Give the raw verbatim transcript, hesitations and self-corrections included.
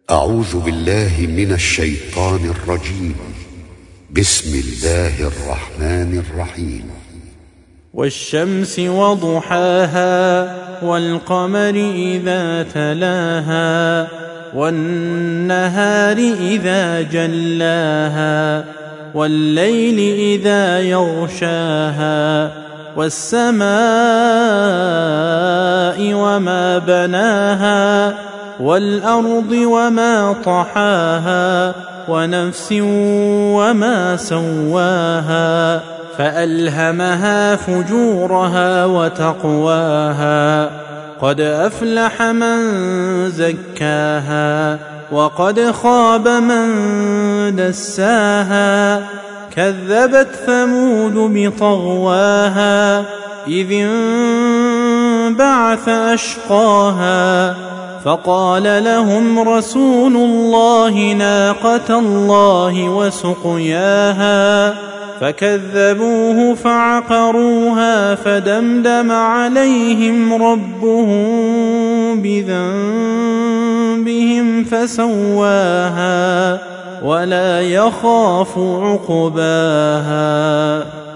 أعوذ بالله من الشيطان الرجيم. بسم الله الرحمن الرحيم. والشمس وضحاها والقمر إذا تلاها والنهار إذا جلاها والليل إذا يغشاها والسماء وما بناها والأرض وما طحاها ونفس وما سواها فألهمها فجورها وتقواها قد أفلح من زكاها وقد خاب من دساها كذبت ثمود بطغواها إذ انبعث أشقاها فقال لهم رسول الله ناقة الله وسقياها فكذبوه فعقروها فدمدم عليهم ربهم بذنبهم فسواها ولا يخاف عقباها.